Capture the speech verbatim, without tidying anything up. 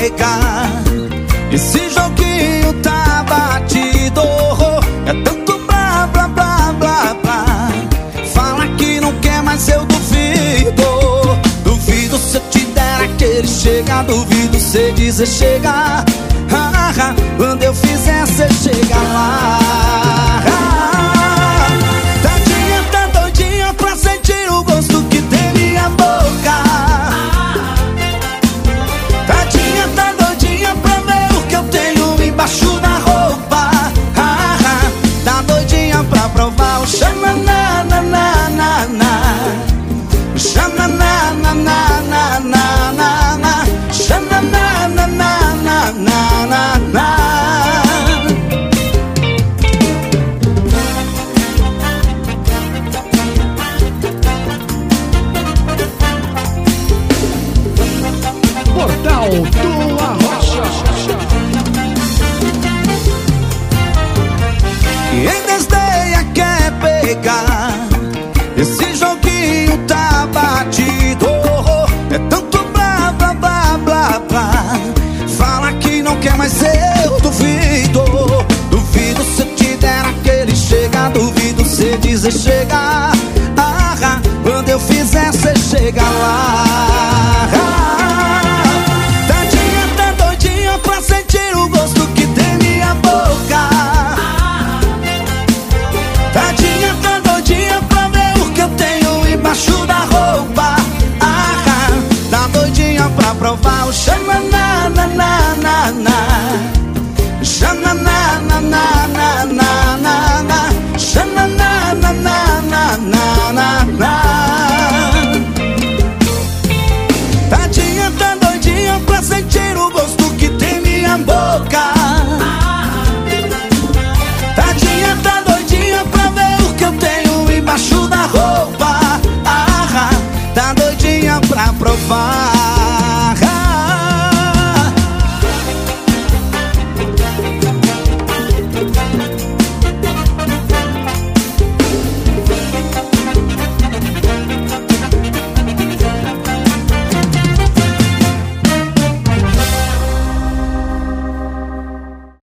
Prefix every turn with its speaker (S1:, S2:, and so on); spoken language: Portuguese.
S1: pegar. Esse joguinho tá batido, é tanto blá, blá, blá, blá, blá. Fala que não quer, mas eu duvido. Duvido se eu te der aquele chega. Duvido se dizer chega. ah, ah, Quando eu fizer cê chega lá. ah, Tadinha, tá doidinha pra sentir o gosto que tem minha boca. Tadinha, tá doidinha pra ver o que eu tenho embaixo da roupa. ah, ah, Tá doidinha pra provar o xananana. Xananana, xananana.
S2: Portal do Arrocha.
S1: Quem desdenha quer pegar. Esse joguinho tá batido, é tanto blá, blá, blá, blá, blá. Fala que não quer, mas eu duvido. Duvido se eu te der aquele chega. Duvido se dizer chega.